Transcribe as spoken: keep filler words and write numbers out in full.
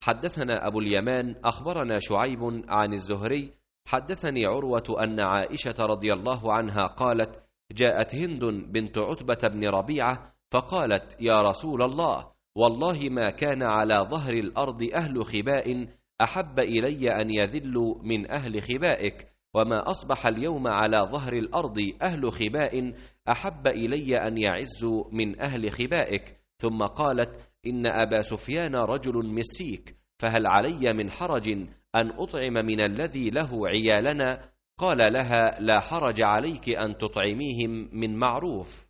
حدثنا أبو اليمان أخبرنا شعيب عن الزهري حدثني عروة أن عائشة رضي الله عنها قالت: جاءت هند بنت عتبة بن ربيعة فقالت: يا رسول الله، والله ما كان على ظهر الأرض أهل خباء أحب إلي أن يذلوا من أهل خبائك، وما أصبح اليوم على ظهر الأرض أهل خباء أحب إلي أن يعزوا من أهل خبائك. ثم قالت: إن أبا سفيان رجل مسيك، فهل علي من حرج أن أطعم من الذي له عيالنا؟ قال لها: لا حرج عليك أن تطعميهم من معروف.